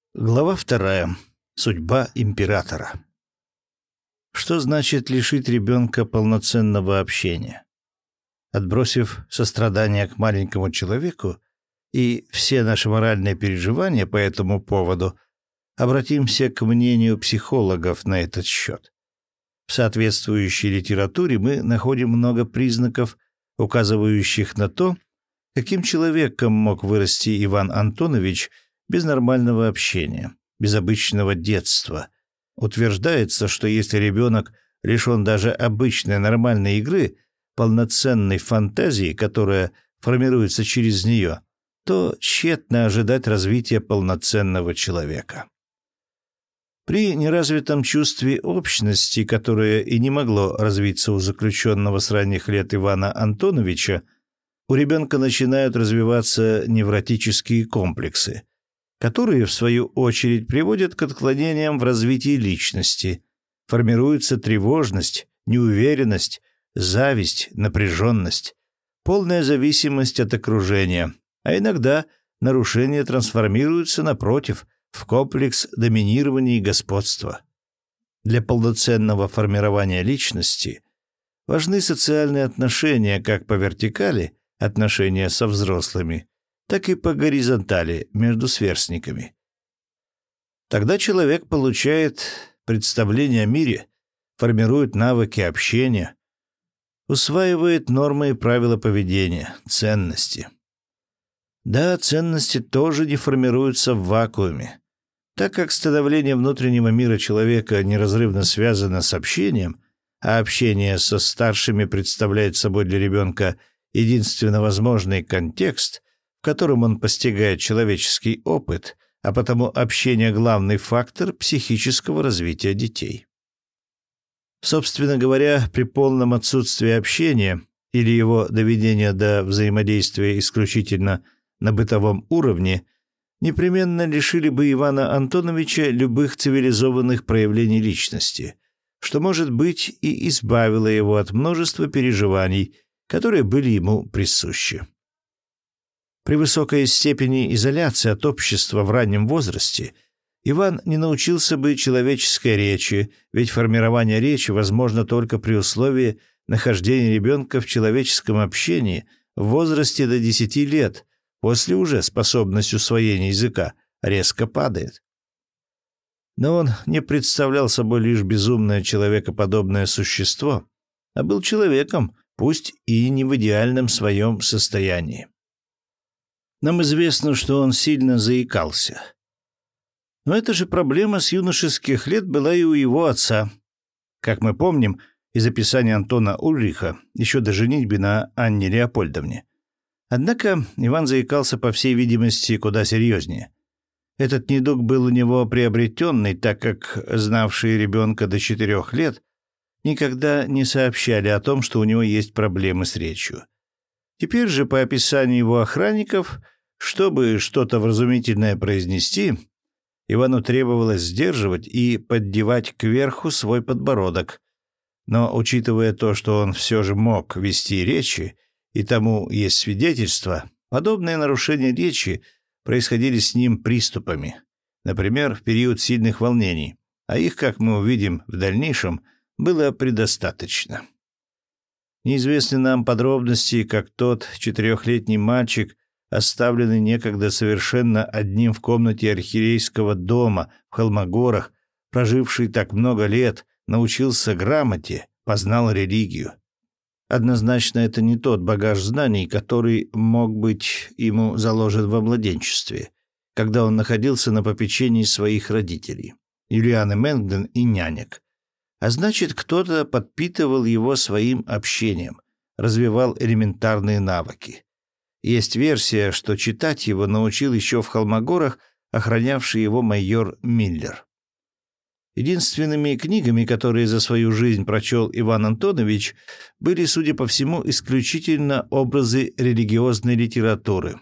Глава 2. Судьба императора. Что значит лишить ребенка полноценного общения? Отбросив сострадание к маленькому человеку и все наши моральные переживания по этому поводу, обратимся к мнению психологов на этот счет. В соответствующей литературе мы находим много признаков, указывающих на то, каким человеком мог вырасти Иван Антонович без нормального общения, без обычного детства. Утверждается, что если ребенок лишен даже обычной нормальной игры, полноценной фантазии, которая формируется через нее, то тщетно ожидать развития полноценного человека. При неразвитом чувстве общности, которое и не могло развиться у заключенного с ранних лет Ивана Антоновича, у ребенка начинают развиваться невротические комплексы, которые, в свою очередь, приводят к отклонениям в развитии личности. Формируется тревожность, неуверенность, зависть, напряженность, полная зависимость от окружения, а иногда нарушения трансформируются, напротив, в комплекс доминирования и господства. Для полноценного формирования личности важны социальные отношения как по вертикали, отношения со взрослыми, так и по горизонтали между сверстниками. Тогда человек получает представление о мире, формирует навыки общения, усваивает нормы и правила поведения, ценности. Да, ценности тоже не формируются в вакууме. Так как становление внутреннего мира человека неразрывно связано с общением, а общение со старшими представляет собой для ребенка единственно возможный контекст, в котором он постигает человеческий опыт, а потому общение — главный фактор психического развития детей. Собственно говоря, при полном отсутствии общения или его доведения до взаимодействия исключительно на бытовом уровне, непременно лишили бы Ивана Антоновича любых цивилизованных проявлений личности, что, может быть, и избавило его от множества переживаний, которые были ему присущи. При высокой степени изоляции от общества в раннем возрасте Иван не научился бы человеческой речи, ведь формирование речи возможно только при условии нахождения ребенка в человеческом общении в возрасте до 10 лет, после уже способность усвоения языка резко падает. Но он не представлял собой лишь безумное человекоподобное существо, а был человеком, пусть и не в идеальном своем состоянии. Нам известно, что он сильно заикался. Но эта же проблема с юношеских лет была и у его отца. Как мы помним из описания Антона Ульриха, еще до женитьбы на Анне Леопольдовне. Однако Иван заикался, по всей видимости, куда серьезнее. Этот недуг был у него приобретенный, так как знавшие ребенка до 4 лет никогда не сообщали о том, что у него есть проблемы с речью. Теперь же, по описанию его охранников, чтобы что-то вразумительное произнести, Ивану требовалось сдерживать и поддевать кверху свой подбородок. Но, учитывая то, что он все же мог вести речи, и тому есть свидетельства, подобные нарушения речи происходили с ним приступами, например, в период сильных волнений, а их, как мы увидим в дальнейшем, было предостаточно. Неизвестны нам подробности, как тот 4-летний мальчик, оставленный некогда совершенно одним в комнате архиерейского дома в Холмогорах, проживший так много лет, научился грамоте, познал религию. Однозначно, это не тот багаж знаний, который мог быть ему заложен во младенчестве, когда он находился на попечении своих родителей, Юлианы Мэнгден и нянек. А значит, кто-то подпитывал его своим общением, развивал элементарные навыки. Есть версия, что читать его научил еще в Холмогорах охранявший его майор Миллер. Единственными книгами, которые за свою жизнь прочел Иван Антонович, были, судя по всему, исключительно образы религиозной литературы.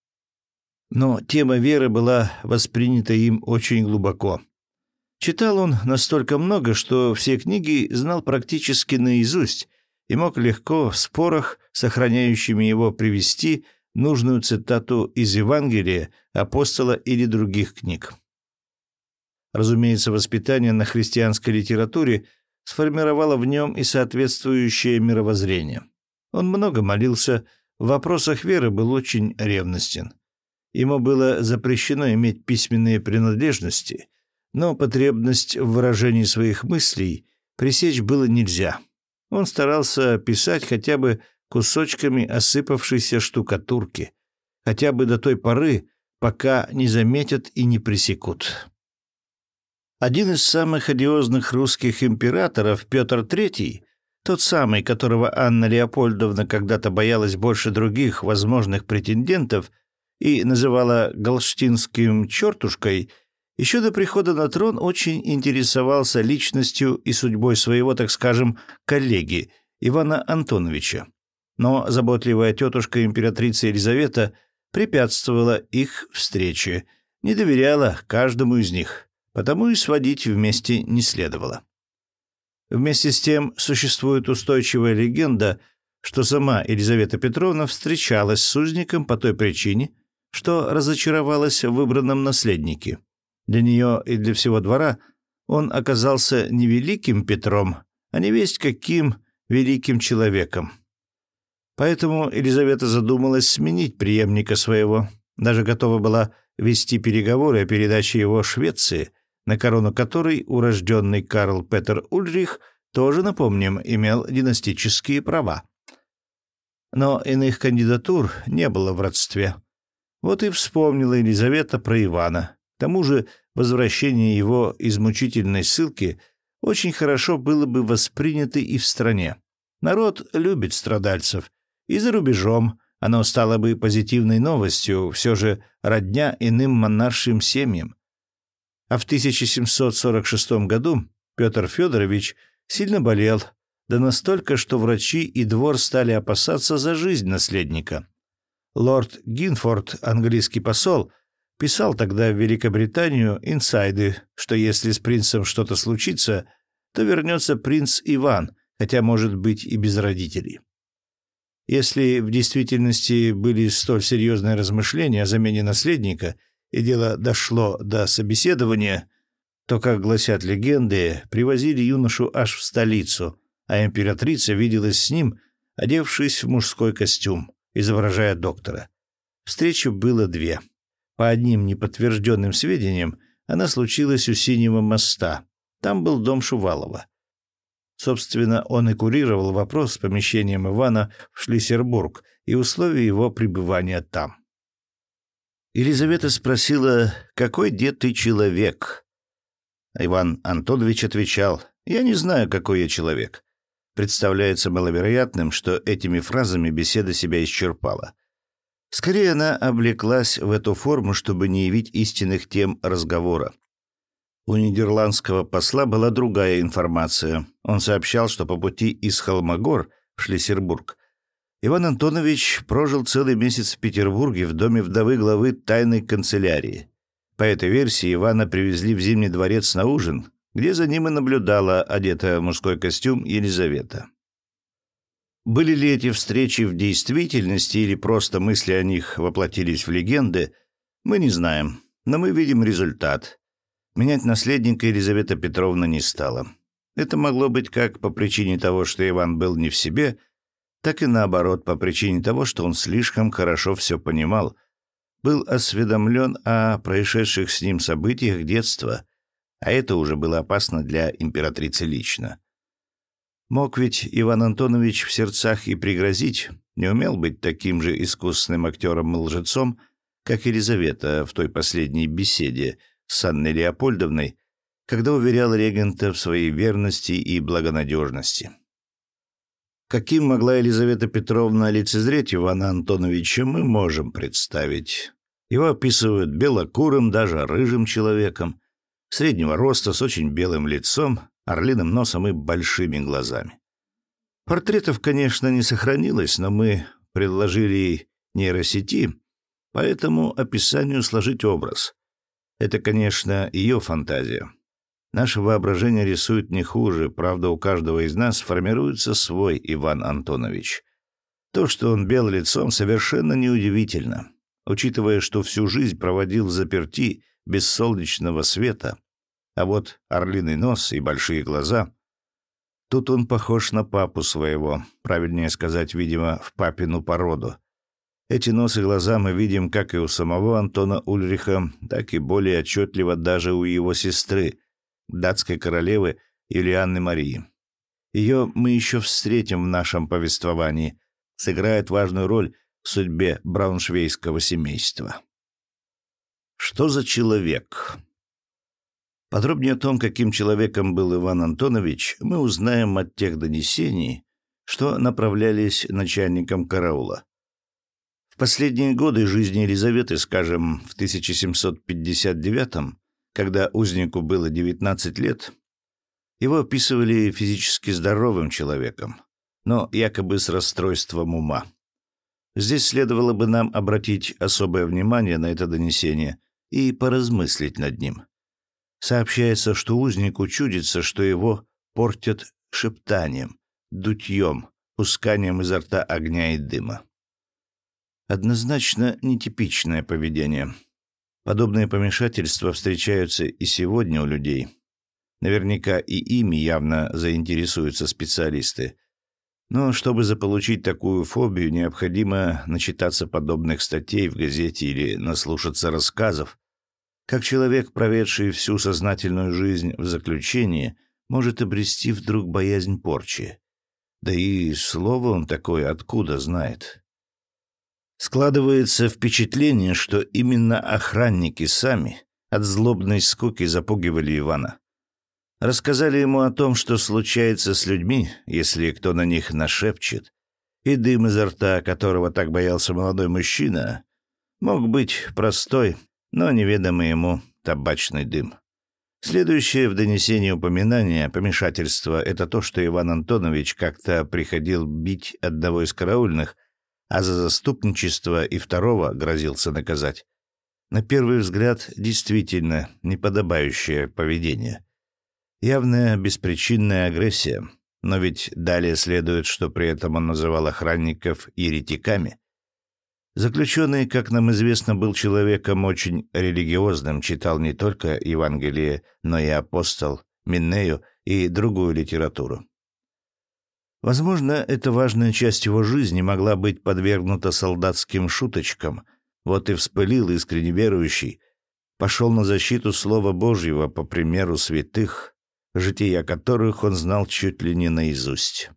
Но тема веры была воспринята им очень глубоко. Читал он настолько много, что все книги знал практически наизусть и мог легко в спорах, сохраняющими его, привести нужную цитату из Евангелия, апостола или других книг. Разумеется, воспитание на христианской литературе сформировало в нем и соответствующее мировоззрение. Он много молился, в вопросах веры был очень ревностен. Ему было запрещено иметь письменные принадлежности, но потребность в выражении своих мыслей пресечь было нельзя. Он старался писать хотя бы кусочками осыпавшейся штукатурки, хотя бы до той поры, пока не заметят и не пресекут. Один из самых одиозных русских императоров, Петр III, тот самый, которого Анна Леопольдовна когда-то боялась больше других возможных претендентов и называла галштинским чертушкой, еще до прихода на трон очень интересовался личностью и судьбой своего, так скажем, коллеги Ивана Антоновича. Но заботливая тетушка императрица Елизавета препятствовала их встрече, не доверяла каждому из них, потому и сводить вместе не следовало. Вместе с тем существует устойчивая легенда, что сама Елизавета Петровна встречалась с узником по той причине, что разочаровалась в выбранном наследнике. Для нее и для всего двора он оказался не великим Петром, а невесть каким великим человеком. Поэтому Елизавета задумалась сменить преемника своего, даже готова была вести переговоры о передаче его Швеции, на корону которой урожденный Карл Петер Ульрих тоже, напомним, имел династические права. Но иных кандидатур не было в родстве. Вот и вспомнила Елизавета про Ивана. К тому же возвращение его из мучительной ссылки очень хорошо было бы воспринято и в стране. Народ любит страдальцев, и за рубежом оно стало бы позитивной новостью, все же родня иным монаршим семьям. А в 1746 году Петр Федорович сильно болел, да настолько, что врачи и двор стали опасаться за жизнь наследника. Лорд Гинфорд, английский посол, писал тогда в Великобританию инсайды, что если с принцем что-то случится, то вернется принц Иван, хотя, может быть, и без родителей. Если в действительности были столь серьезные размышления о замене наследника, и дело дошло до собеседования, то, как гласят легенды, привозили юношу аж в столицу, а императрица виделась с ним, одевшись в мужской костюм, изображая доктора. Встречи было две. По одним неподтвержденным сведениям, она случилась у Синего моста. Там был дом Шувалова. Собственно, он и курировал вопрос с помещением Ивана в Шлиссельбург и условия его пребывания там. Елизавета спросила, какой дед ты человек? Иван Антонович отвечал, я не знаю, какой я человек. Представляется маловероятным, что этими фразами беседа себя исчерпала. Скорее, она облеклась в эту форму, чтобы не явить истинных тем разговора. У нидерландского посла была другая информация. Он сообщал, что по пути из Холмогор в Шлиссельбург Иван Антонович прожил целый месяц в Петербурге в доме вдовы главы тайной канцелярии. По этой версии Ивана привезли в Зимний дворец на ужин, где за ним и наблюдала, одетая в мужской костюм, Елизавета. Были ли эти встречи в действительности или просто мысли о них воплотились в легенды, мы не знаем, но мы видим результат. Менять наследника Елизавета Петровна не стала. Это могло быть как по причине того, что Иван был не в себе, так и наоборот, по причине того, что он слишком хорошо все понимал, был осведомлен о происшедших с ним событиях детства, а это уже было опасно для императрицы лично. Мог ведь Иван Антонович в сердцах и пригрозить, не умел быть таким же искусным актером-лжецом, как Елизавета в той последней беседе с Анной Леопольдовной, когда уверял регента в своей верности и благонадежности. Каким могла Елизавета Петровна лицезреть Ивана Антоновича, мы можем представить. Его описывают белокурым, даже рыжим человеком, среднего роста, с очень белым лицом, орлиным носом и большими глазами. Портретов, конечно, не сохранилось, но мы предложили нейросети по этому описанию сложить образ. Это, конечно, ее фантазия. Наше воображение рисует не хуже, правда, у каждого из нас формируется свой Иван Антонович. То, что он бел лицом, совершенно неудивительно, учитывая, что всю жизнь проводил взаперти без солнечного света, А вот орлиный нос и большие глаза... Тут он похож на папу своего, правильнее сказать, видимо, в папину породу. Эти нос и глаза мы видим как и у самого Антона Ульриха, так и более отчетливо даже у его сестры, датской королевы Юлианны Марии. Ее мы еще встретим в нашем повествовании, сыграет важную роль в судьбе брауншвейгского семейства. Что за человек? Подробнее о том, каким человеком был Иван Антонович, мы узнаем от тех донесений, что направлялись начальником караула. В последние годы жизни Елизаветы, скажем, в 1759-м, когда узнику было 19 лет, его описывали физически здоровым человеком, но якобы с расстройством ума. Здесь следовало бы нам обратить особое внимание на это донесение и поразмыслить над ним. Сообщается, что узнику чудится, что его портят шептанием, дутьем, пусканием изо рта огня и дыма. Однозначно нетипичное поведение. Подобные помешательства встречаются и сегодня у людей. Наверняка и ими явно заинтересуются специалисты. Но чтобы заполучить такую фобию, необходимо начитаться подобных статей в газете или наслушаться рассказов. Как человек, проведший всю сознательную жизнь в заключении, может обрести вдруг боязнь порчи? Да и слово он такое откуда знает? Складывается впечатление, что именно охранники сами от злобной скуки запугивали Ивана. Рассказали ему о том, что случается с людьми, если кто на них нашепчет, и дым изо рта, которого так боялся молодой мужчина, мог быть простой, но неведомый ему табачный дым. Следующее в донесении упоминание помешательства — это то, что Иван Антонович как-то приходил бить одного из караульных, а за заступничество и второго грозился наказать. На первый взгляд, действительно неподобающее поведение. Явная беспричинная агрессия, но ведь далее следует, что при этом он называл охранников еретиками. Заключенный, как нам известно, был человеком очень религиозным, читал не только Евангелие, но и апостол, Миннею и другую литературу. Возможно, эта важная часть его жизни могла быть подвергнута солдатским шуточкам, вот и вспылил искренне верующий, пошел на защиту Слова Божьего по примеру святых, жития которых он знал чуть ли не наизусть.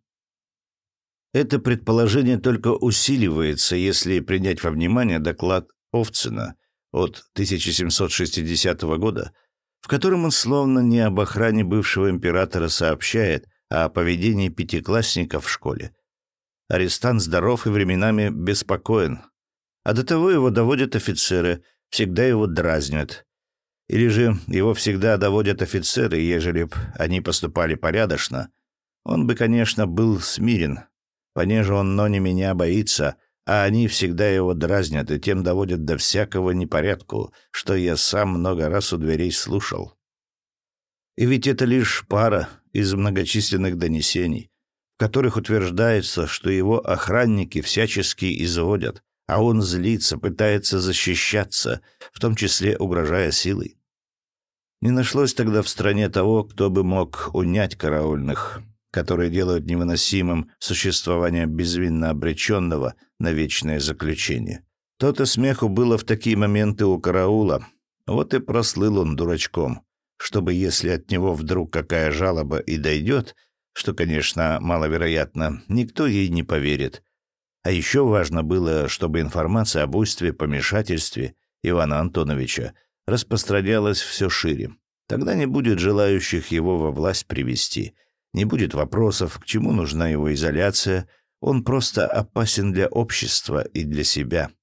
Это предположение только усиливается, если принять во внимание доклад Овцина от 1760 года, в котором он словно не об охране бывшего императора сообщает, а о поведении пятиклассников в школе. Арестант здоров и временами беспокоен, а до того его доводят офицеры, всегда его дразнят. Или же его всегда доводят офицеры, ежели б они поступали порядочно, он бы, конечно, был смирен, понеже он, но не меня, боится, а они всегда его дразнят и тем доводят до всякого непорядку, что я сам много раз у дверей слушал. И ведь это лишь пара из многочисленных донесений, в которых утверждается, что его охранники всячески изводят, а он злится, пытается защищаться, в том числе угрожая силой. Не нашлось тогда в стране того, кто бы мог унять караульных, которые делают невыносимым существование безвинно обреченного на вечное заключение. То-то смеху было в такие моменты у караула, вот и прослыл он дурачком, чтобы, если от него вдруг какая жалоба и дойдет, что, конечно, маловероятно, никто ей не поверит. А еще важно было, чтобы информация об буйстве, помешательстве Ивана Антоновича распространялась все шире. Тогда не будет желающих его во власть привести, не будет вопросов, к чему нужна его изоляция, он просто опасен для общества и для себя.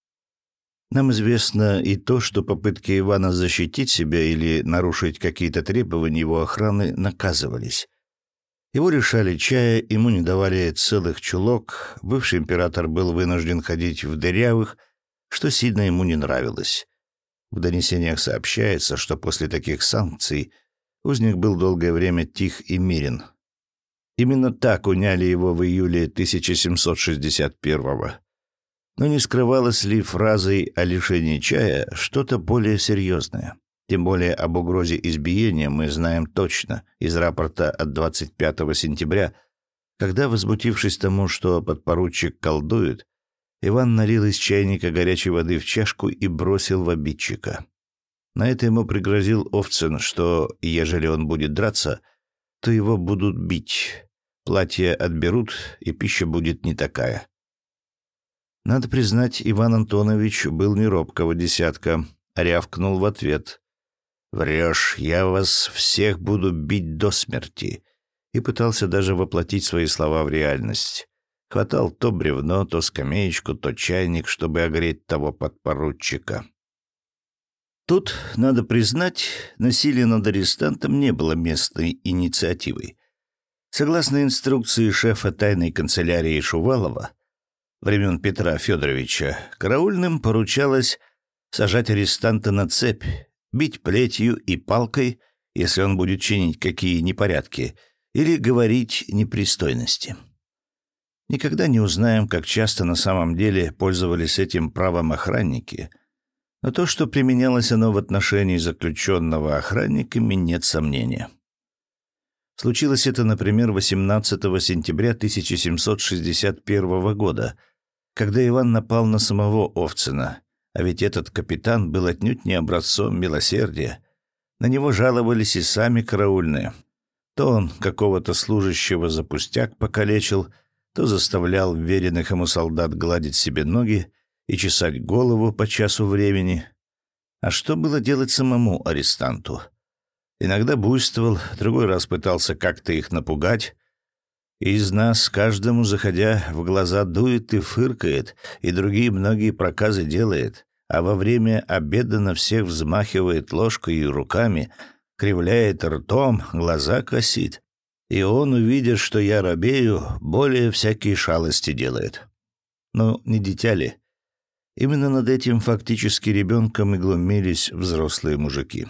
Нам известно и то, что попытки Ивана защитить себя или нарушить какие-то требования его охраны наказывались. Его лишали чая, ему не давали целых чулок, бывший император был вынужден ходить в дырявых, что сильно ему не нравилось. В донесениях сообщается, что после таких санкций узник был долгое время тих и мирен. Именно так уняли его в июле 1761-го. Но не скрывалось ли фразой о лишении чая что-то более серьезное? Тем более об угрозе избиения мы знаем точно из рапорта от 25 сентября, когда, возмутившись тому, что подпоручик колдует, Иван налил из чайника горячей воды в чашку и бросил в обидчика. На это ему пригрозил Овцин, что, ежели он будет драться, то его будут бить, платье отберут, и пища будет не такая. Надо признать, Иван Антонович был не робкого десятка, а рявкнул в ответ: «Врешь, я вас всех буду бить до смерти», и пытался даже воплотить свои слова в реальность. Хватал то бревно, то скамеечку, то чайник, чтобы огреть того подпоручика. Тут, надо признать, насилие над арестантом не было местной инициативой. Согласно инструкции шефа тайной канцелярии Шувалова, времен Петра Федоровича, караульным поручалось сажать арестанта на цепь, бить плетью и палкой, если он будет чинить какие непорядки, или говорить непристойности. Никогда не узнаем, как часто на самом деле пользовались этим правом охранники, но то, что применялось оно в отношении заключенного охранниками, нет сомнения. Случилось это, например, 18 сентября 1761 года, когда Иван напал на самого Овцина, а ведь этот капитан был отнюдь не образцом милосердия. На него жаловались и сами караульные. То он какого-то служащего за пустяк покалечил, то заставлял веренных ему солдат гладить себе ноги и чесать голову по часу времени. А что было делать самому арестанту? Иногда буйствовал, другой раз пытался как-то их напугать. И из нас каждому, заходя в глаза, дует и фыркает, и другие многие проказы делает, а во время обеда на всех взмахивает ложкой и руками, кривляет ртом, глаза косит. И он, увидя, что я робею, более всякие шалости делает. Ну, не дитя ли? Именно над этим фактически ребенком и глумились взрослые мужики.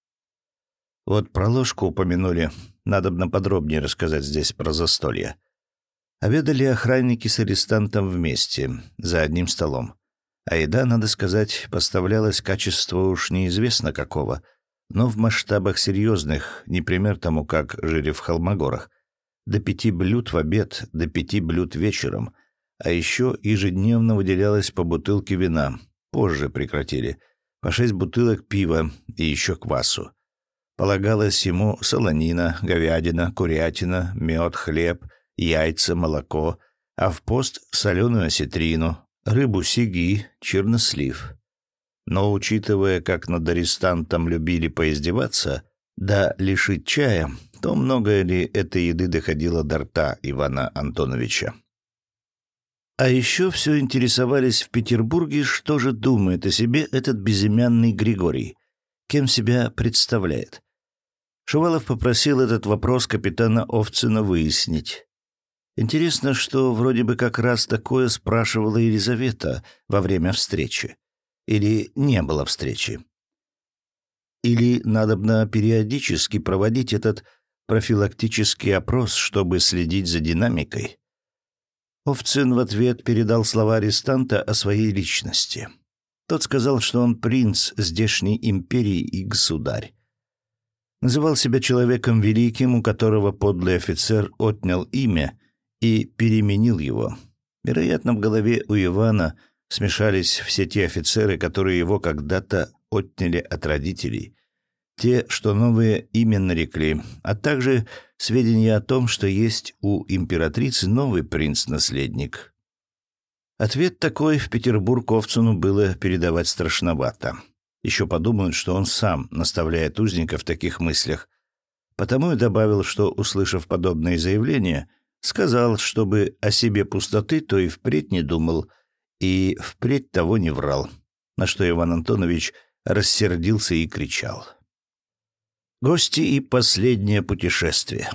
Вот про ложку упомянули, надобно подробнее рассказать здесь про застолье. Обедали охранники с арестантом вместе, за одним столом. А еда, надо сказать, поставлялась качество уж неизвестно какого, но в масштабах серьезных, не пример тому, как жили в Холмогорах. До 5 блюд в обед, до 5 блюд вечером. А еще ежедневно выделялось по бутылке вина. Позже прекратили. По 6 бутылок пива и еще квасу. Полагалось ему солонина, говядина, курятина, мед, хлеб, яйца, молоко, а в пост соленую осетрину, рыбу сиги, чернослив. Но, учитывая, как над арестантом любили поиздеваться, да лишить чая, то многое ли этой еды доходило до рта Ивана Антоновича. А еще все интересовались в Петербурге, что же думает о себе этот безымянный Григорий, кем себя представляет. Шувалов попросил этот вопрос капитана Овцина выяснить. Интересно, что вроде бы как раз такое спрашивала Елизавета во время встречи. Или не было встречи. Или надобно периодически проводить этот профилактический опрос, чтобы следить за динамикой. Овцин в ответ передал слова арестанта о своей личности. Тот сказал, что он принц здешней империи и государь. Называл себя человеком великим, у которого подлый офицер отнял имя и переменил его. Вероятно, в голове у Ивана смешались все те офицеры, которые его когда-то отняли от родителей, те, что новое имя нарекли, а также сведения о том, что есть у императрицы новый принц-наследник. Ответ такой в Петербург Овцину было передавать страшновато. Еще подумают, что он сам наставляет узника в таких мыслях. Потому и добавил, что, услышав подобные заявления, сказал, чтобы о себе пустоты, то и впредь не думал, и впредь того не врал, на что Иван Антонович рассердился и кричал. Гости и последнее путешествие.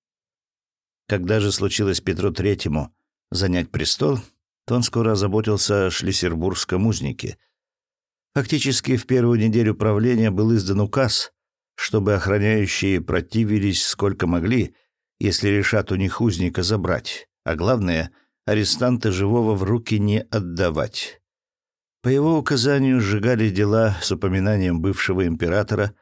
Когда же случилось Петру Третьему занять престол, то он скоро озаботился о шлиссербургском узнике. Фактически в первую неделю правления был издан указ, чтобы охраняющие противились сколько могли, если решат у них узника забрать, а главное, арестанта живого в руки не отдавать. По его указанию сжигали дела с упоминанием бывшего императора,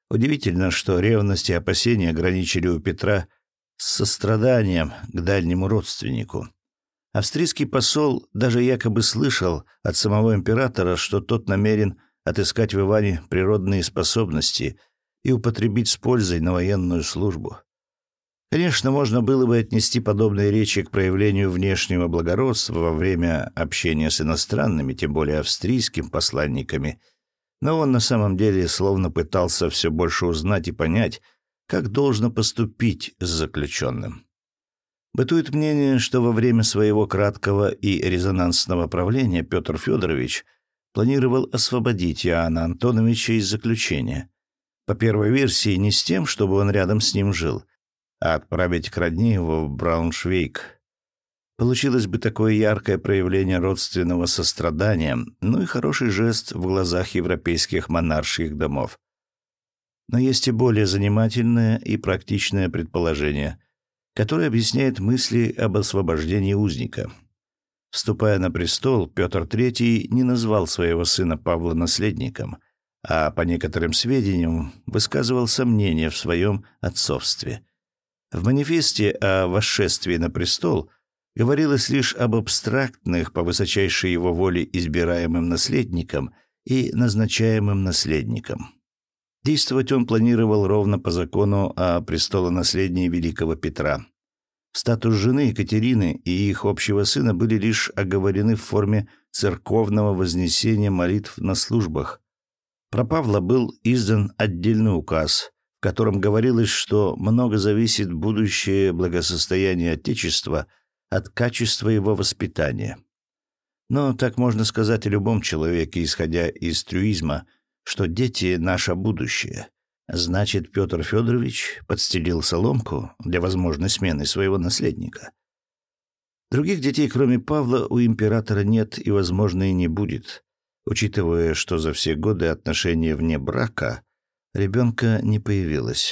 Удивительно, что ревность и опасения граничили у Петра с состраданием к дальнему родственнику. Австрийский посол даже якобы слышал от самого императора, что тот намерен отыскать в Иване природные способности и употребить с пользой на военную службу. Конечно, можно было бы отнести подобные речи к проявлению внешнего благородства во время общения с иностранными, тем более австрийскими посланниками, но он на самом деле словно пытался все больше узнать и понять, как должно поступить с заключенным. Бытует мнение, что во время своего краткого и резонансного правления Петр Федорович планировал освободить Иоанна Антоновича из заключения. По первой версии, не с тем, чтобы он рядом с ним жил, а отправить к родне его в Брауншвейг. Получилось бы такое яркое проявление родственного сострадания, ну и хороший жест в глазах европейских монарших домов. Но есть и более занимательное и практичное предположение, которое объясняет мысли об освобождении узника. Вступая на престол, Петр III не назвал своего сына Павла наследником, а по некоторым сведениям высказывал сомнения в своем отцовстве. В манифесте о восшествии на престол говорилось лишь об абстрактных, по высочайшей его воле избираемым наследникам и назначаемым наследникам. Действовать он планировал ровно по закону о престолонаследии великого Петра. Статус жены Екатерины и их общего сына были лишь оговорены в форме церковного вознесения молитв на службах. Про Павла был издан отдельный указ, в котором говорилось, что много зависит будущее благосостояние Отечества от качества его воспитания. Но так можно сказать о любом человеке, исходя из трюизма, что дети — наше будущее. Значит, Петр Федорович подстелил соломку для возможной смены своего наследника. Других детей, кроме Павла, у императора нет и, возможно, и не будет, учитывая, что за все годы отношения вне брака ребенка не появилось.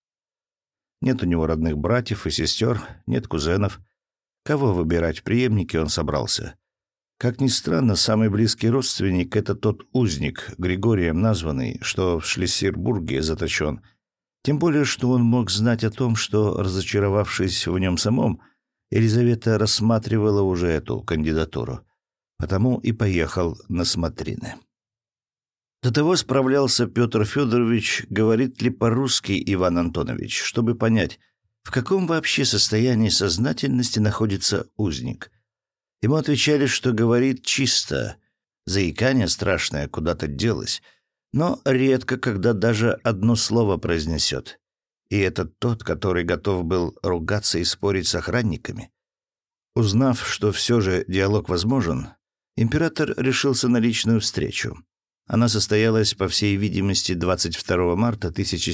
Нет у него родных братьев и сестер, нет кузенов. Кого выбирать в преемнике он собрался? Как ни странно, самый близкий родственник — это тот узник, Григорием названный, что в Шлиссельбурге заточен. Тем более, что он мог знать о том, что, разочаровавшись в нем самом, Елизавета рассматривала уже эту кандидатуру. Потому и поехал на смотрины. До того справлялся Петр Федорович, говорит ли по-русски Иван Антонович, чтобы понять, в каком вообще состоянии сознательности находится узник. Ему отвечали, что говорит чисто, заикание страшное куда-то делось, но редко, когда даже одно слово произнесет. И это тот, который готов был ругаться и спорить с охранниками. Узнав, что все же диалог возможен, император решился на личную встречу. Она состоялась, по всей видимости, 22 марта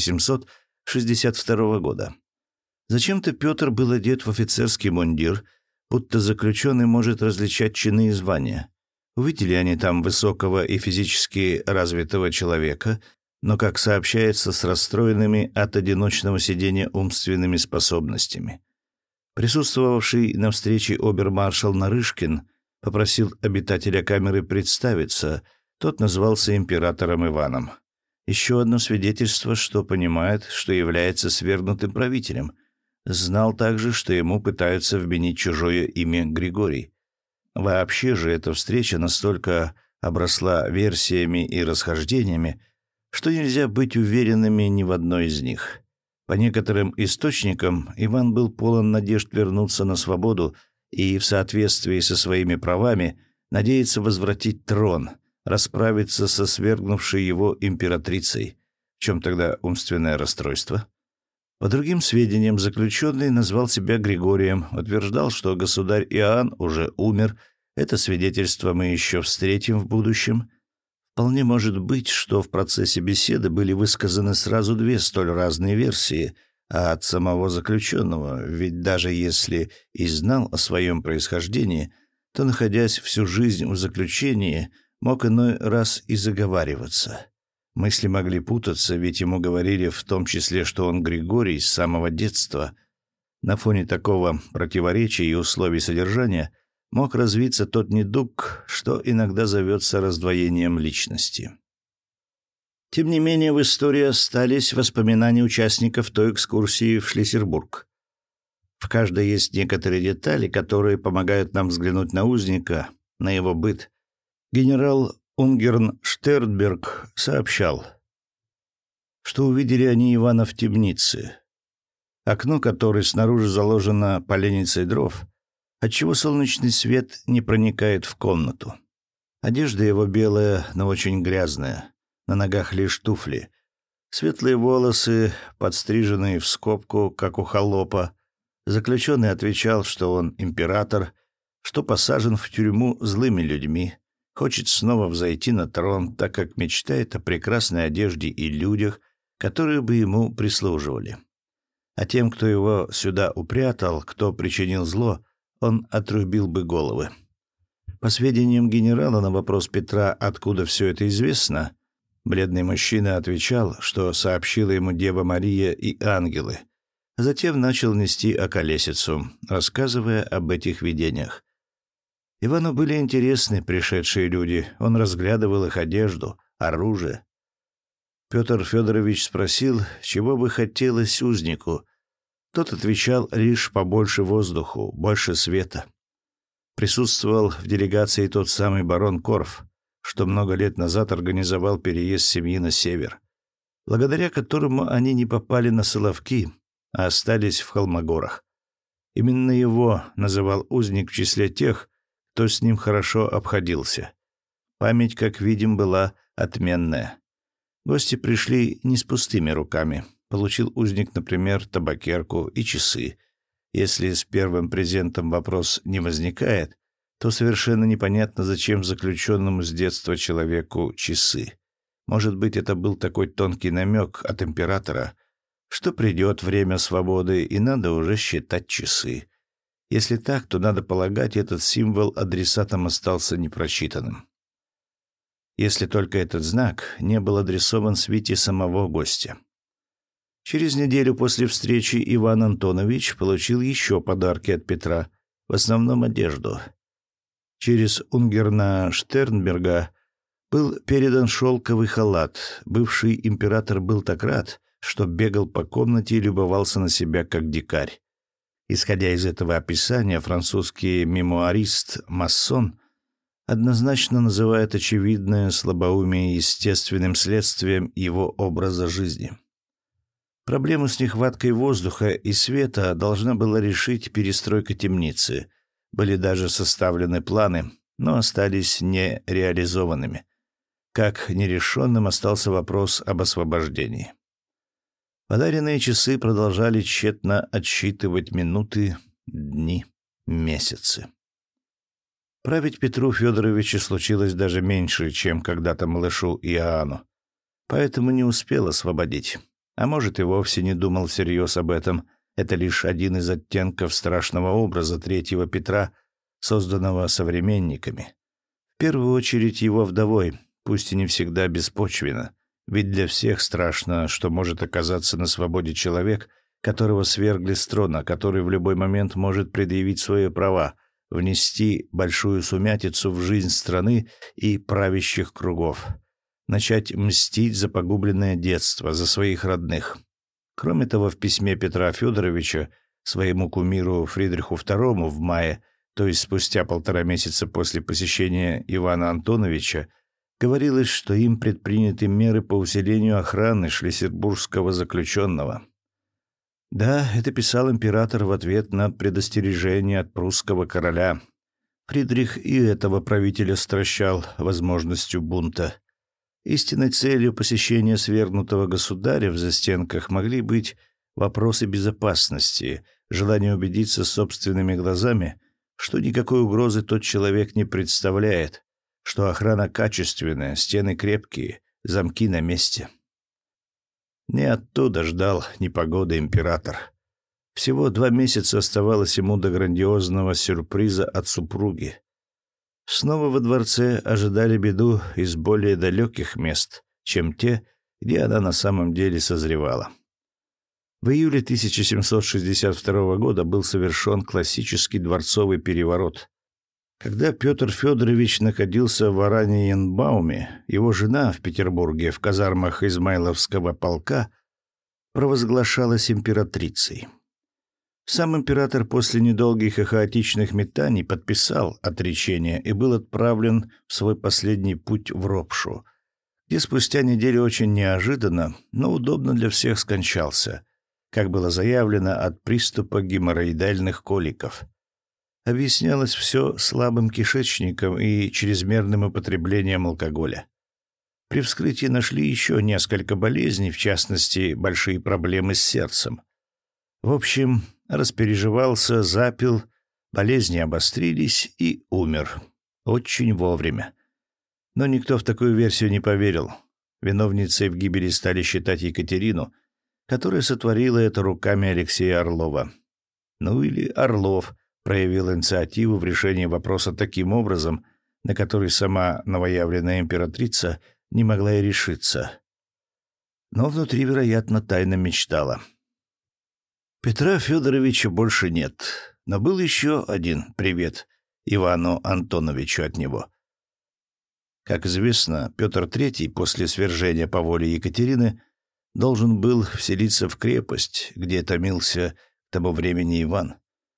1762 года. Зачем-то Петр был одет в офицерский мундир, будто заключенный может различать чины и звания. Увидели они там высокого и физически развитого человека, но, как сообщается, с расстроенными от одиночного сидения умственными способностями. Присутствовавший на встрече обер-маршал Нарышкин попросил обитателя камеры представиться. Тот назвался императором Иваном. Еще одно свидетельство, что понимает, что является свергнутым правителем. Знал также, что ему пытаются вменить чужое имя Григорий. Вообще же эта встреча настолько обросла версиями и расхождениями, что нельзя быть уверенными ни в одной из них. По некоторым источникам Иван был полон надежд вернуться на свободу и в соответствии со своими правами надеется возвратить трон, расправиться со свергнувшей его императрицей. В чем тогда умственное расстройство? По другим сведениям, заключенный назвал себя Григорием, утверждал, что государь Иоанн уже умер. Это свидетельство мы еще встретим в будущем. Вполне может быть, что в процессе беседы были высказаны сразу две столь разные версии от самого заключенного, ведь даже если и знал о своем происхождении, то, находясь всю жизнь в заключении, мог иной раз и заговариваться. Мысли могли путаться, ведь ему говорили в том числе, что он Григорий с самого детства. На фоне такого противоречия и условий содержания мог развиться тот недуг, что иногда зовется раздвоением личности. Тем не менее, в истории остались воспоминания участников той экскурсии в Шлиссельбург. В каждой есть некоторые детали, которые помогают нам взглянуть на узника, на его быт. Генерал Унгерн Штернберг сообщал, что увидели они Ивана в темнице. Окно, которое снаружи заложено поленницей дров, отчего солнечный свет не проникает в комнату. Одежда его белая, но очень грязная. На ногах лишь туфли. Светлые волосы, подстриженные в скобку, как у холопа. Заключенный отвечал, что он император, что посажен в тюрьму злыми людьми, хочет снова взойти на трон, так как мечтает о прекрасной одежде и людях, которые бы ему прислуживали. А тем, кто его сюда упрятал, кто причинил зло, он отрубил бы головы. По сведениям генерала на вопрос Петра, откуда все это известно, бледный мужчина отвечал, что сообщила ему Дева Мария и ангелы, а затем начал нести околесицу, рассказывая об этих видениях. Ивану были интересны пришедшие люди, он разглядывал их одежду, оружие. Петр Федорович спросил, чего бы хотелось узнику. Тот отвечал лишь побольше воздуху, больше света. Присутствовал в делегации тот самый барон Корф, что много лет назад организовал переезд семьи на север, благодаря которому они не попали на Соловки, а остались в Холмогорах. Именно его называл узник в числе тех, кто с ним хорошо обходился. Память, как видим, была отменная. Гости пришли не с пустыми руками. Получил узник, например, табакерку и часы. Если с первым презентом вопрос не возникает, то совершенно непонятно, зачем заключенному с детства человеку часы. Может быть, это был такой тонкий намек от императора, что придет время свободы, и надо уже считать часы. Если так, то, надо полагать, этот символ адресатом остался непрочитанным. Если только этот знак не был адресован свите самого гостя. Через неделю после встречи Иван Антонович получил еще подарки от Петра, в основном одежду. Через Унгерна Штернберга был передан шелковый халат. Бывший император был так рад, что бегал по комнате и любовался на себя как дикарь. Исходя из этого описания, французский мемуарист Массон однозначно называет очевидное слабоумие естественным следствием его образа жизни. Проблему с нехваткой воздуха и света должна была решить перестройка темницы. Были даже составлены планы, но остались нереализованными. Как нерешенным остался вопрос об освобождении. Подаренные часы продолжали тщетно отсчитывать минуты, дни, месяцы. Править Петру Федоровичу случилось даже меньше, чем когда-то малышу Иоанну. Поэтому не успел освободить. А может, и вовсе не думал всерьез об этом. Это лишь один из оттенков страшного образа третьего Петра, созданного современниками. В первую очередь его вдовой, пусть и не всегда беспочвенно. Ведь для всех страшно, что может оказаться на свободе человек, которого свергли с трона, который в любой момент может предъявить свои права, внести большую сумятицу в жизнь страны и правящих кругов, начать мстить за погубленное детство, за своих родных. Кроме того, в письме Петра Федоровича своему кумиру Фридриху II в мае, то есть спустя 1,5 месяца после посещения Ивана Антоновича, говорилось, что им предприняты меры по усилению охраны шлиссельбургского заключенного. Да, это писал император в ответ на предостережение от прусского короля. Фридрих и этого правителя стращал возможностью бунта. Истинной целью посещения свергнутого государя в застенках могли быть вопросы безопасности, желание убедиться собственными глазами, что никакой угрозы тот человек не представляет, что охрана качественная, стены крепкие, замки на месте. Не оттуда ждал непогоды император. Всего 2 месяца оставалось ему до грандиозного сюрприза от супруги. Снова во дворце ожидали беду из более далеких мест, чем те, где она на самом деле созревала. В июле 1762 года был совершен классический дворцовый переворот. Когда Петр Федорович находился в Ораниенбауме, его жена в Петербурге в казармах Измайловского полка провозглашалась императрицей. Сам император после недолгих и хаотичных метаний подписал отречение и был отправлен в свой последний путь в Ропшу, где спустя неделю очень неожиданно, но удобно для всех скончался, как было заявлено, от приступа геморроидальных коликов. Объяснялось все слабым кишечником и чрезмерным употреблением алкоголя. При вскрытии нашли еще несколько болезней, в частности, большие проблемы с сердцем. В общем, распереживался, запил, болезни обострились и умер. Очень вовремя. Но никто в такую версию не поверил. Виновницей в гибели стали считать Екатерину, которая сотворила это руками Алексея Орлова. Ну или Орлов проявил инициативу в решении вопроса таким образом, на который сама новоявленная императрица не могла и решиться. Но внутри, вероятно, тайно мечтала. Петра Федоровича больше нет, но был еще один привет Ивану Антоновичу от него. Как известно, Петр III после свержения по воле Екатерины должен был вселиться в крепость, где томился к тому времени Иван.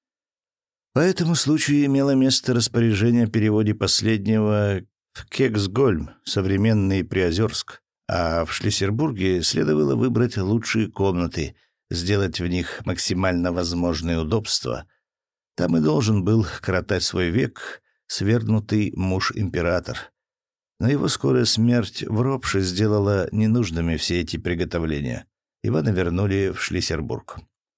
По этому случаю имело место распоряжение о переводе последнего в Кексгольм, современный Приозерск, а в Шлиссельбурге следовало выбрать лучшие комнаты, сделать в них максимально возможные удобства. Там и должен был коротать свой век свергнутый муж-император. Но его скорая смерть в Ропше сделала ненужными все эти приготовления. Ивана вернули в Шлиссельбург.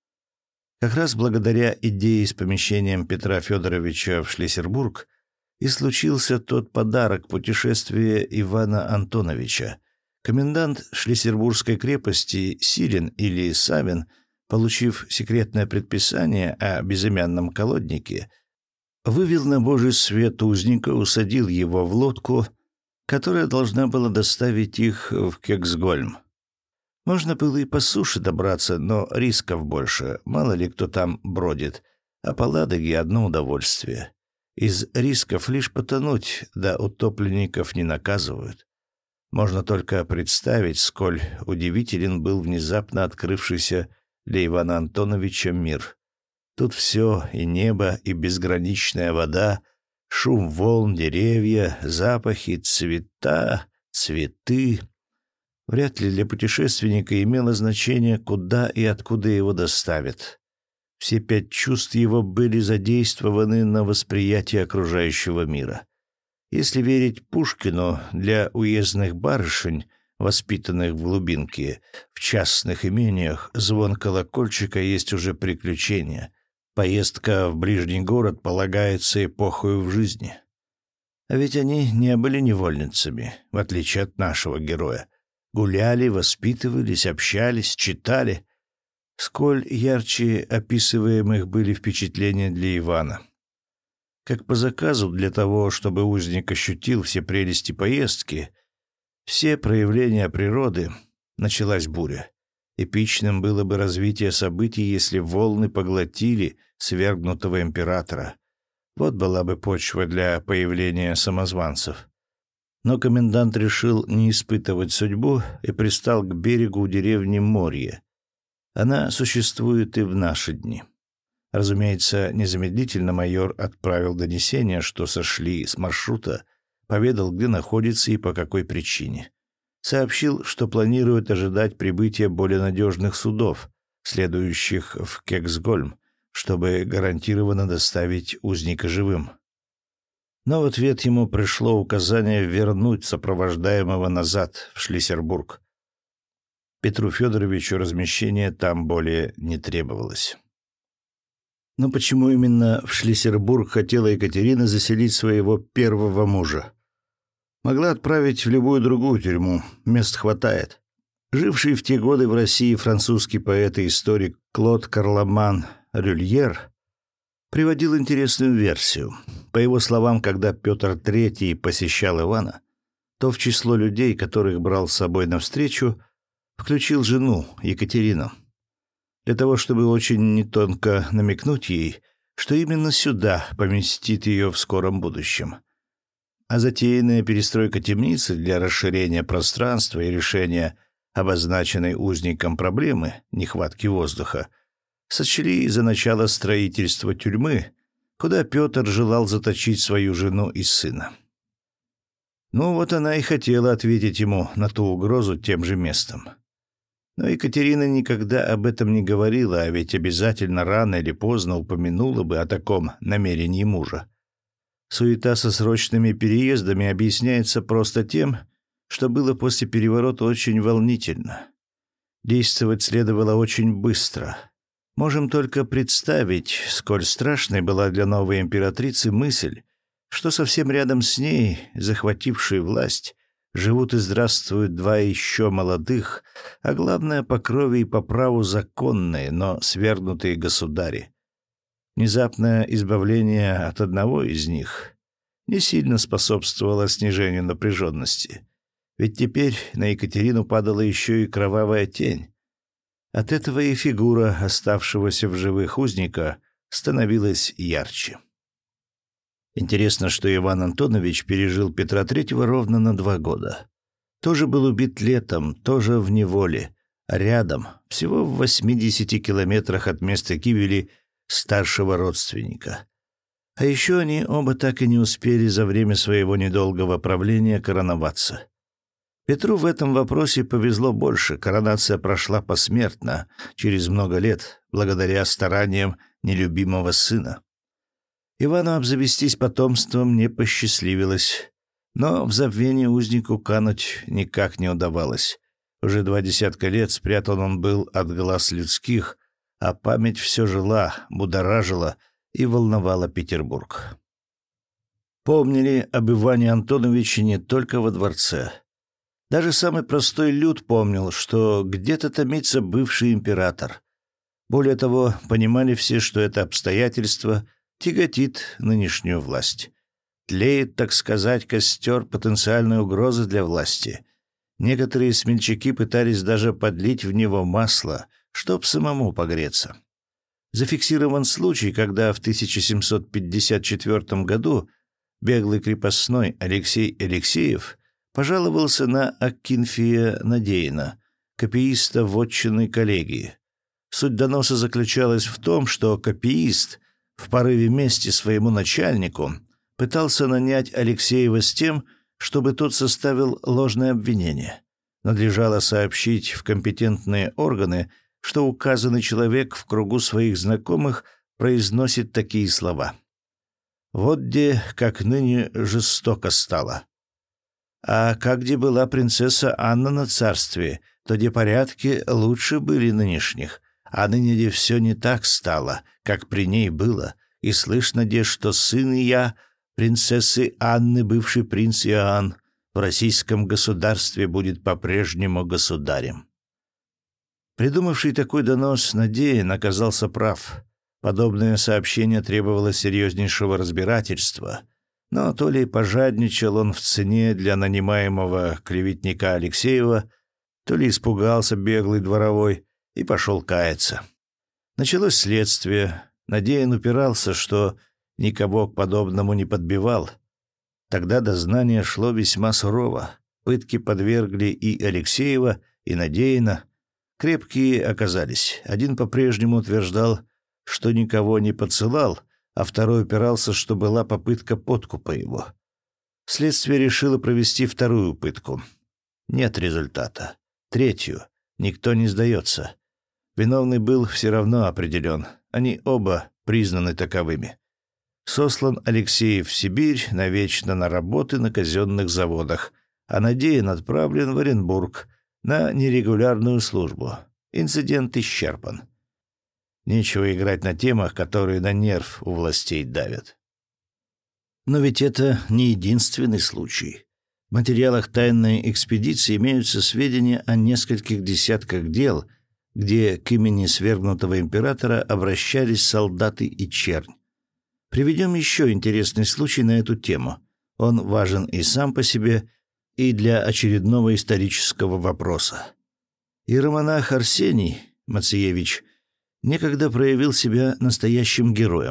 Как раз благодаря идее с помещением Петра Федоровича в Шлиссельбург и случился тот подарок путешествия Ивана Антоновича. Комендант Шлиссельбургской крепости Силин или Савин, получив секретное предписание о безымянном колоднике, вывел на Божий свет узника, усадил его в лодку, которая должна была доставить их в Кексгольм. Можно было и по суше добраться, но рисков больше, мало ли кто там бродит, а по Ладоге одно удовольствие. Из рисков лишь потонуть, да утопленников не наказывают. Можно только представить, сколь удивителен был внезапно открывшийся для Ивана Антоновича мир. Тут все, и небо, и безграничная вода, шум волн, деревья, запахи, цвета, цветы. Вряд ли для путешественника имело значение, куда и откуда его доставят. Все 5 чувств его были задействованы на восприятие окружающего мира. Если верить Пушкину, для уездных барышень, воспитанных в глубинке, в частных имениях, звон колокольчика есть уже приключение. Поездка в ближний город полагается эпохою в жизни. А ведь они не были невольницами, в отличие от нашего героя. Гуляли, воспитывались, общались, читали. Сколь ярче описываемых были впечатления для Ивана. Как по заказу, для того, чтобы узник ощутил все прелести поездки, все проявления природы, началась буря. Эпичным было бы развитие событий, если волны поглотили свергнутого императора. Вот была бы почва для появления самозванцев. Но комендант решил не испытывать судьбу и пристал к берегу у деревни Морье. Она существует и в наши дни. Разумеется, незамедлительно майор отправил донесение, что сошли с маршрута, поведал, где находится и по какой причине. Сообщил, что планирует ожидать прибытия более надежных судов, следующих в Кексгольм, чтобы гарантированно доставить узника живым. Но в ответ ему пришло указание вернуть сопровождаемого назад в Шлиссельбург. Петру Федоровичу размещение там более не требовалось. Но почему именно в Шлиссельбург хотела Екатерина заселить своего первого мужа? Могла отправить в любую другую тюрьму, мест хватает. Живший в те годы в России французский поэт и историк Клод Карломан Рюльер приводил интересную версию. По его словам, когда Петр III посещал Ивана, то в число людей, которых брал с собой навстречу, включил жену Екатерину. Для того, чтобы очень нетонко намекнуть ей, что именно сюда поместит ее в скором будущем. А затеянная перестройка темницы для расширения пространства и решения обозначенной узником проблемы нехватки воздуха сочли за начало строительства тюрьмы, куда Петр желал заточить свою жену и сына. Ну вот она и хотела ответить ему на ту угрозу тем же местом. Но Екатерина никогда об этом не говорила, а ведь обязательно рано или поздно упомянула бы о таком намерении мужа. Суета со срочными переездами объясняется просто тем, что было после переворота очень волнительно. Действовать следовало очень быстро. Можем только представить, сколь страшной была для новой императрицы мысль, что совсем рядом с ней, захватившей власть, живут и здравствуют два еще молодых, а главное, по крови и по праву законные, но свергнутые государи. Внезапное избавление от одного из них не сильно способствовало снижению напряженности, ведь теперь на Екатерину падала еще и кровавая тень. От этого и фигура оставшегося в живых узника становилась ярче. Интересно, что Иван Антонович пережил Петра Третьего ровно на 2 года. Тоже был убит летом, тоже в неволе, а рядом, всего в 80 километрах от места гибели старшего родственника. А еще они оба так и не успели за время своего недолгого правления короноваться. Петру в этом вопросе повезло больше, коронация прошла посмертно, через много лет, благодаря стараниям нелюбимого сына. Ивану обзавестись потомством не посчастливилось, но в забвение узнику кануть никак не удавалось. Уже 20 лет спрятан он был от глаз людских, а память все жила, будоражила и волновала Петербург. Помнили об Иване Антоновиче не только во дворце. Даже самый простой люд помнил, что где-то томится бывший император. Более того, понимали все, что это обстоятельство тяготит нынешнюю власть. Тлеет, так сказать, костер потенциальной угрозы для власти. Некоторые смельчаки пытались даже подлить в него масло, чтоб самому погреться. Зафиксирован случай, когда в 1754 году беглый крепостной Алексей Алексеев пожаловался на Акинфия Надеина, копииста вотчинной коллегии. Суть доноса заключалась в том, что копиист в порыве мести своему начальнику пытался нанять Алексеева с тем, чтобы тот составил ложное обвинение. Надлежало сообщить в компетентные органы, что указанный человек в кругу своих знакомых произносит такие слова: «Вот где, как ныне, жестоко стало. А как где была принцесса Анна на царстве, то где порядки лучше были нынешних, а ныне где все не так стало, как при ней было, и слышно где, что сын я, принцессы Анны, бывший принц Иоанн, в российском государстве будет по-прежнему государем». Придумавший такой донос Надеин оказался прав. Подобное сообщение требовало серьезнейшего разбирательства, но то ли пожадничал он в цене для нанимаемого клеветника Алексеева, то ли испугался беглый дворовой и пошел каяться. Началось следствие. Надеин упирался, что никого к подобному не подбивал. Тогда дознание шло весьма сурово. Пытки подвергли и Алексеева, и Надеина. Крепкие оказались. Один по-прежнему утверждал, что никого не подсылал, а второй упирался, что была попытка подкупа его. Следствие решило провести вторую пытку. Нет результата. Третью. Никто не сдается. Виновный был все равно определен. Они оба признаны таковыми. Сослан Алексеев в Сибирь навечно на работы на казенных заводах, а Надеин отправлен в Оренбург на нерегулярную службу. Инцидент исчерпан. Нечего играть на темах, которые на нерв у властей давят. Но ведь это не единственный случай. В материалах тайной экспедиции имеются сведения о нескольких десятках дел, где к имени свергнутого императора обращались солдаты и чернь. Приведем еще интересный случай на эту тему. Он важен и сам по себе, и для очередного исторического вопроса. Иеромонах Арсений Мациевич некогда проявил себя настоящим героем.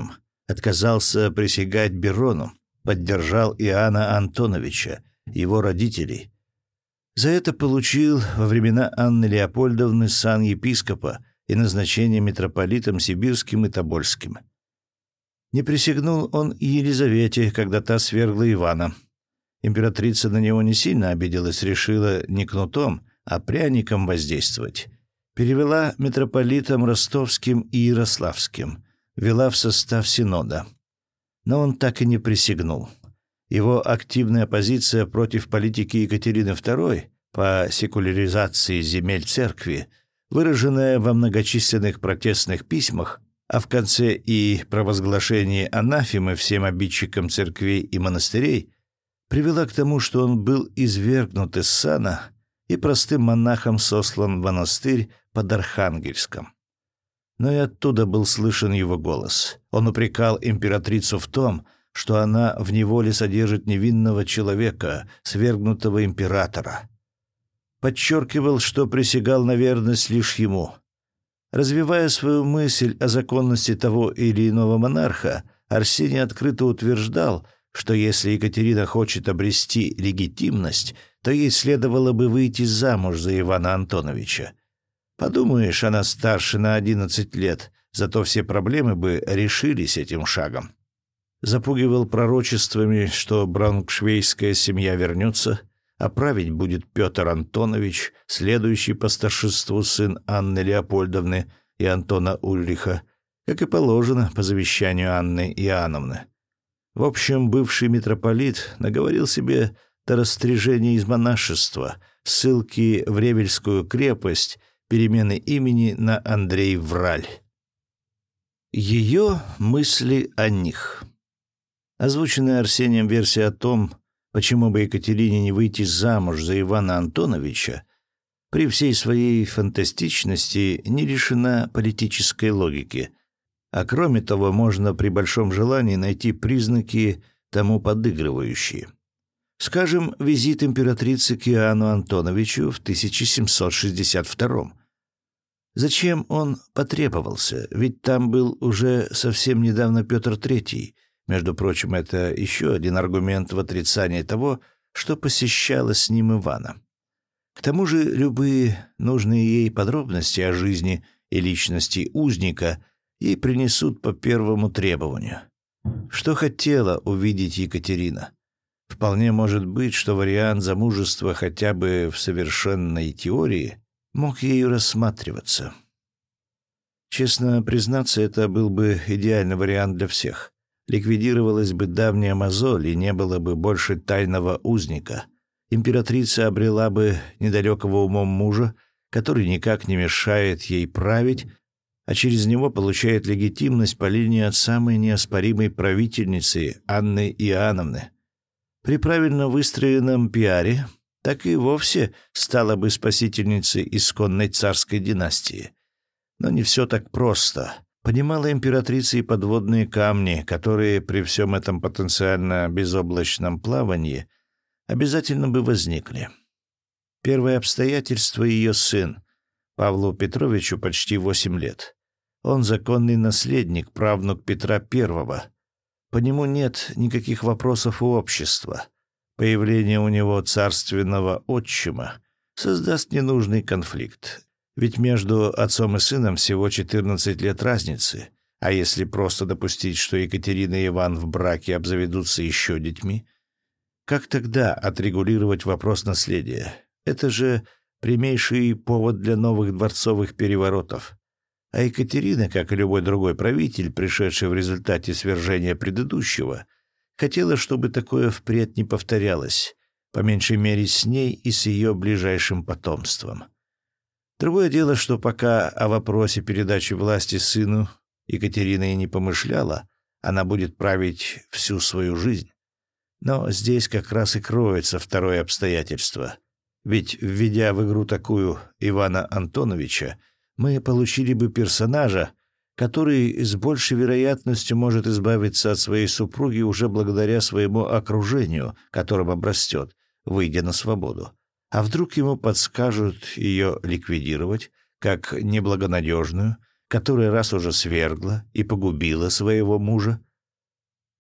отказался присягать Берону, поддержал Иоанна Антоновича, его родителей. За это получил во времена Анны Леопольдовны сан епископа и назначение митрополитом Сибирским и Тобольским. Не присягнул он и Елизавете, когда та свергла Ивана. Императрица на него не сильно обиделась, решила не кнутом, а пряником воздействовать. Перевела митрополитам Ростовским и Ярославским, ввела в состав Синода. Но он так и не присягнул. Его активная позиция против политики Екатерины II по секуляризации земель церкви, выраженная во многочисленных протестных письмах, а в конце и провозглашении анафемы всем обидчикам церквей и монастырей, привела к тому, что он был извергнут из сана и простым монахом сослан в монастырь под Архангельском. Но и оттуда был слышен его голос. Он упрекал императрицу в том, что она в неволе содержит невинного человека, свергнутого императора. Подчеркивал, что присягал на верность лишь ему. Развивая свою мысль о законности того или иного монарха, Арсений открыто утверждал, что если Екатерина хочет обрести легитимность, то ей следовало бы выйти замуж за Ивана Антоновича. Подумаешь, она старше на 11 лет, зато все проблемы бы решились этим шагом. Запугивал пророчествами, что брауншвейгская семья вернется, а править будет Петр Антонович, следующий по старшинству сын Анны Леопольдовны и Антона Ульриха, как и положено по завещанию Анны Иоанновны. В общем, бывший митрополит наговорил себе до растряжения из монашества, ссылки в Ревельскую крепость, перемены имени на Андрей Враль. Ее мысли о них. Озвученная Арсением версия о том, почему бы Екатерине не выйти замуж за Ивана Антоновича, при всей своей фантастичности не лишена политической логики, а кроме того можно при большом желании найти признаки тому подыгрывающие. Скажем, визит императрицы к Иоанну Антоновичу в 1762. Зачем он потребовался? Ведь там был уже совсем недавно Петр III. Между прочим, это еще один аргумент в отрицании того, что посещала с ним Ивана. К тому же любые нужные ей подробности о жизни и личности узника ей принесут по первому требованию. Что хотела увидеть Екатерина? Вполне может быть, что вариант замужества хотя бы в совершенной теории мог ею рассматриваться. Честно признаться, это был бы идеальный вариант для всех. Ликвидировалась бы давняя мозоль, и не было бы больше тайного узника. Императрица обрела бы недалекого умом мужа, который никак не мешает ей править, а через него получает легитимность по линии от самой неоспоримой правительницы Анны Иоанновны. При правильно выстроенном пиаре так и вовсе стала бы спасительницей исконной царской династии. Но не все так просто. Понимала императрица и подводные камни, которые при всем этом потенциально безоблачном плавании обязательно бы возникли. Первое обстоятельство — ее сын. Павлу Петровичу почти 8 лет. Он законный наследник, правнук Петра I. По нему нет никаких вопросов у общества. Появление у него царственного отчима создаст ненужный конфликт. Ведь между отцом и сыном всего 14 лет разницы, а если просто допустить, что Екатерина и Иван в браке обзаведутся еще детьми, как тогда отрегулировать вопрос наследия? Это же прямейший повод для новых дворцовых переворотов. А Екатерина, как и любой другой правитель, пришедший в результате свержения предыдущего, хотела, чтобы такое впредь не повторялось, по меньшей мере с ней и с ее ближайшим потомством. Другое дело, что пока о вопросе передачи власти сыну Екатерина и не помышляла, она будет править всю свою жизнь. Но здесь как раз и кроется второе обстоятельство. Ведь, введя в игру такую Ивана Антоновича, мы получили бы персонажа, который с большей вероятностью может избавиться от своей супруги уже благодаря своему окружению, которым обрастет, выйдя на свободу. А вдруг ему подскажут ее ликвидировать, как неблагонадежную, которая раз уже свергла и погубила своего мужа,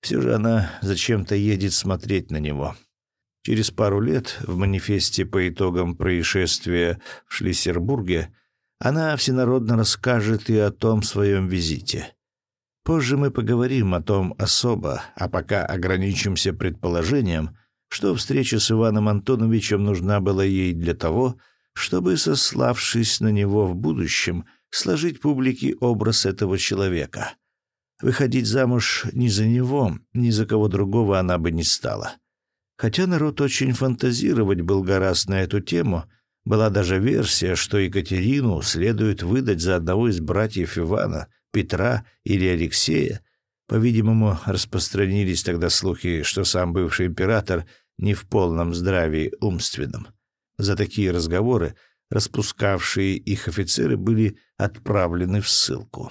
Все же она зачем-то едет смотреть на него. Через пару лет в манифесте по итогам происшествия в Шлиссельбурге она всенародно расскажет и о том своем визите. Позже мы поговорим о том особо, а пока ограничимся предположением, что встреча с Иваном Антоновичем нужна была ей для того, чтобы, сославшись на него в будущем, сложить публике образ этого человека. Выходить замуж ни за него, ни за кого другого она бы не стала. Хотя народ очень фантазировать был гораст на эту тему, была даже версия, что Екатерину следует выдать за одного из братьев Ивана, Петра или Алексея. По-видимому, распространились тогда слухи, что сам бывший император не в полном здравии умственном. За такие разговоры распускавшие их офицеры были отправлены в ссылку.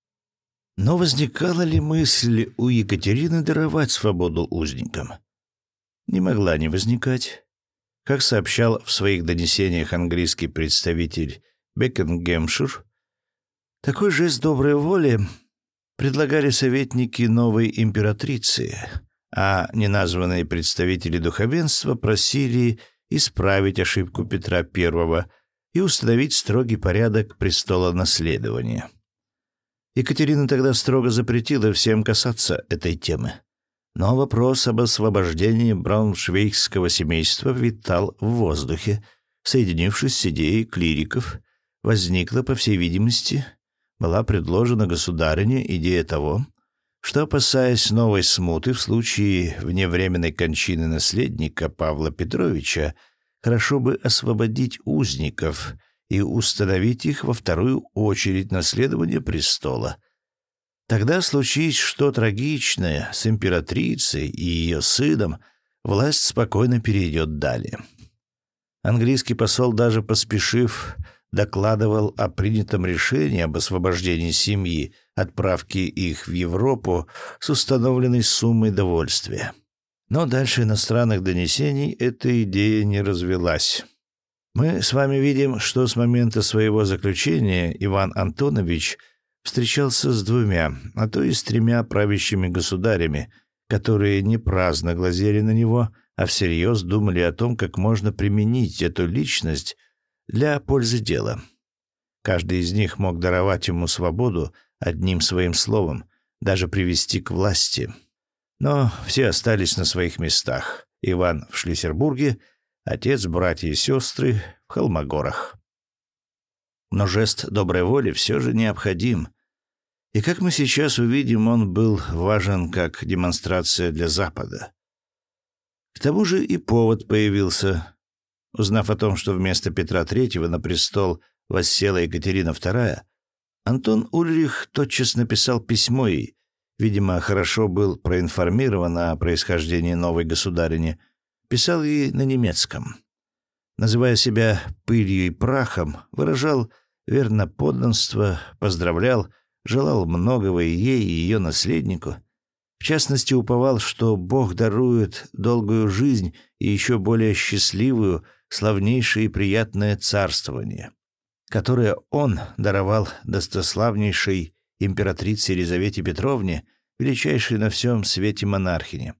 Но возникала ли мысль у Екатерины даровать свободу узникам? Не могла не возникать. Как сообщал в своих донесениях английский представитель Бекингемшир, такой жест доброй воли предлагали советники новой императрицы, а неназванные представители духовенства просили исправить ошибку Петра I и установить строгий порядок престолонаследования. Екатерина тогда строго запретила всем касаться этой темы. Но вопрос об освобождении брауншвейгского семейства витал в воздухе, соединившись с идеей клириков, возникла, по всей видимости, была предложена государине идея того, что, опасаясь новой смуты в случае вневременной кончины наследника Павла Петровича, хорошо бы освободить узников и установить их во вторую очередь наследования престола. Тогда, случись что трагичное с императрицей и ее сыном, власть спокойно перейдет далее. Английский посол, даже поспешив, докладывал о принятом решении об освобождении семьи, отправке их в Европу с установленной суммой довольствия. Но дальше иностранных донесений эта идея не развилась. Мы с вами видим, что с момента своего заключения Иван Антонович встречался с двумя, а то и с тремя правящими государями, которые не праздно глазели на него, а всерьез думали о том, как можно применить эту личность для пользы дела. Каждый из них мог даровать ему свободу одним своим словом, даже привести к власти. Но все остались на своих местах. Иван в Шлиссельбурге, отец, братья и сестры в Холмогорах. Но жест доброй воли все же необходим. И, как мы сейчас увидим, он был важен как демонстрация для Запада. К тому же и повод появился. Узнав о том, что вместо Петра III на престол воссела Екатерина II, Антон Ульрих тотчас написал письмо ей, видимо, хорошо был проинформирован о происхождении новой государыни, писал ей на немецком. Называя себя пылью и прахом, выражал верноподданство, поздравлял, желал многого и ей, и ее наследнику. В частности, уповал, что Бог дарует долгую жизнь и еще более счастливую, славнейшее и приятное царствование, которое он даровал достославнейшей императрице Елизавете Петровне, величайшей на всем свете монархине.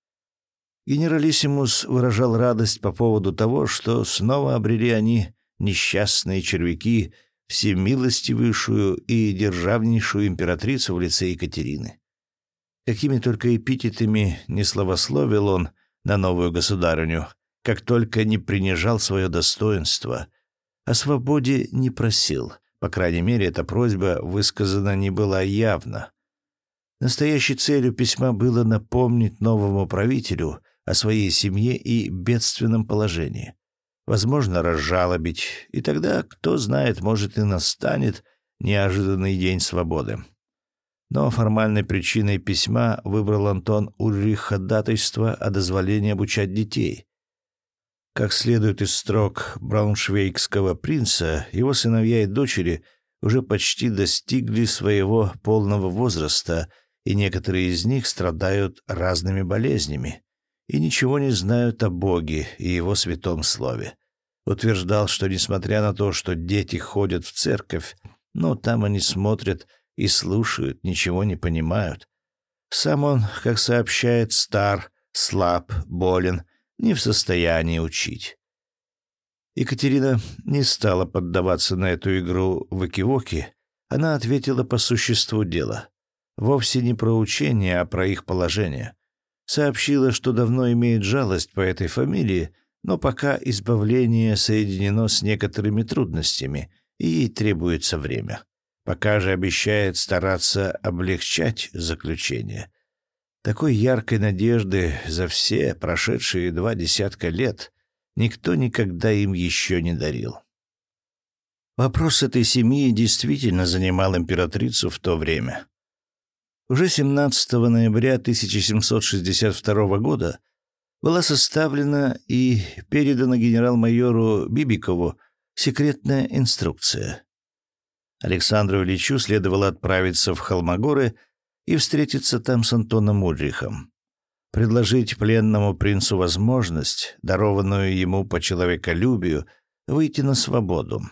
Генералиссимус выражал радость по поводу того, что снова обрели они, несчастные червяки, всемилостивейшую и державнейшую императрицу в лице Екатерины. Какими только эпитетами не славословил он на новую государыню, как только не принижал свое достоинство, о свободе не просил, по крайней мере, эта просьба высказана не была явно. Настоящей целью письма было напомнить новому правителю о своей семье и бедственном положении. Возможно, разжалобить, и тогда, кто знает, может и настанет неожиданный день свободы. Но формальной причиной письма выбрал Антон Ульрих ходатайство о дозволении обучать детей. Как следует из строк брауншвейгского принца, его сыновья и дочери уже почти достигли своего полного возраста, и некоторые из них страдают разными болезнями и ничего не знают о Боге и Его святом слове. Утверждал, что несмотря на то, что дети ходят в церковь, но там они смотрят и слушают, ничего не понимают. Сам он, как сообщает, стар, слаб, болен, не в состоянии учить. Екатерина не стала поддаваться на эту игру в экивоки. Она ответила по существу дела. Вовсе не про учение, а про их положение. Сообщила, что давно имеет жалость по этой фамилии, но пока избавление соединено с некоторыми трудностями, и ей требуется время. Пока же обещает стараться облегчать заключение. Такой яркой надежды за все прошедшие 20 лет никто никогда им еще не дарил. Вопрос этой семьи действительно занимал императрицу в то время. Уже 17 ноября 1762 года была составлена и передана генерал-майору Бибикову секретная инструкция. Александру Ильичу следовало отправиться в Холмогоры и встретиться там с Антоном Ульрихом, предложить пленному принцу возможность, дарованную ему по человеколюбию, выйти на свободу.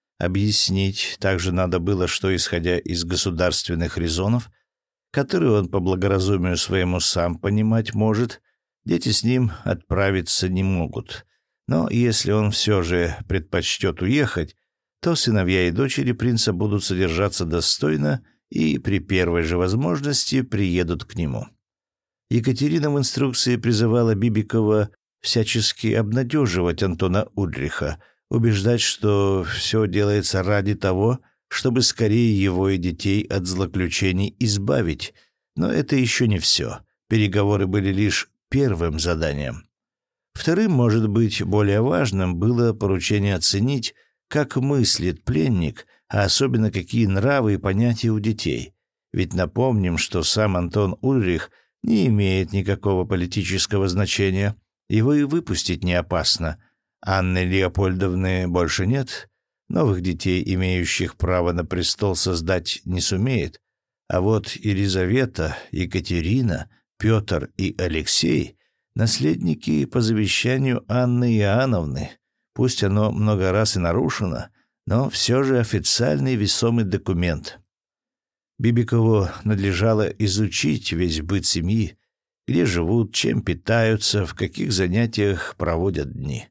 Объяснить также надо было, что, исходя из государственных резонов, которые он по благоразумию своему сам понимать может, дети с ним отправиться не могут. Но если он все же предпочтет уехать, то сыновья и дочери принца будут содержаться достойно и при первой же возможности приедут к нему. Екатерина в инструкции призывала Бибикова всячески обнадеживать Антона Ульриха, убеждать, что все делается ради того, чтобы скорее его и детей от злоключений избавить. Но это еще не все. Переговоры были лишь первым заданием. Вторым, может быть, более важным, было поручение оценить, как мыслит пленник, а особенно какие нравы и понятия у детей. Ведь напомним, что сам Антон Ульрих не имеет никакого политического значения, его и выпустить не опасно. Анны Леопольдовны больше нет, новых детей, имеющих право на престол, создать не сумеет. А вот Елизавета, Екатерина, Петр и Алексей — наследники по завещанию Анны Иоанновны. Пусть оно много раз и нарушено, но все же официальный весомый документ. Бибикову надлежало изучить весь быт семьи, где живут, чем питаются, в каких занятиях проводят дни.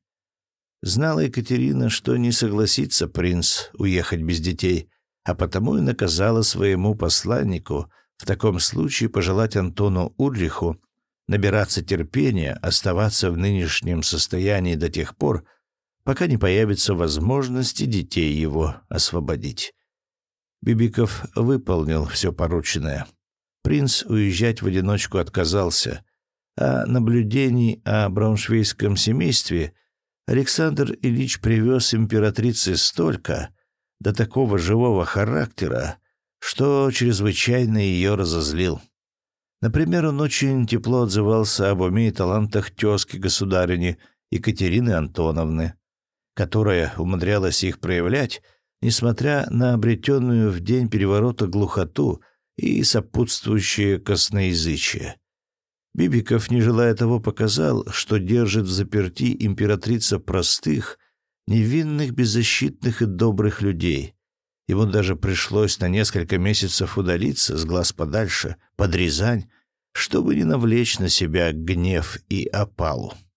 Знала Екатерина, что не согласится принц уехать без детей, а потому и наказала своему посланнику в таком случае пожелать Антону Ульриху набираться терпения, оставаться в нынешнем состоянии до тех пор, пока не появится возможности детей его освободить. Бибиков выполнил все порученное. Принц уезжать в одиночку отказался, а наблюдений о брауншвейгском семействе Александр Ильич привез императрице столько, до такого живого характера, что чрезвычайно ее разозлил. Например, он очень тепло отзывался об уме и талантах тезки-государыни Екатерины Антоновны, которая умудрялась их проявлять, несмотря на обретенную в день переворота глухоту и сопутствующее косноязычие. Бибиков, не желая того, показал, что держит в заперти императрица простых, невинных, беззащитных и добрых людей. Ему даже пришлось на несколько месяцев удалиться с глаз подальше, под Рязань, чтобы не навлечь на себя гнев и опалу.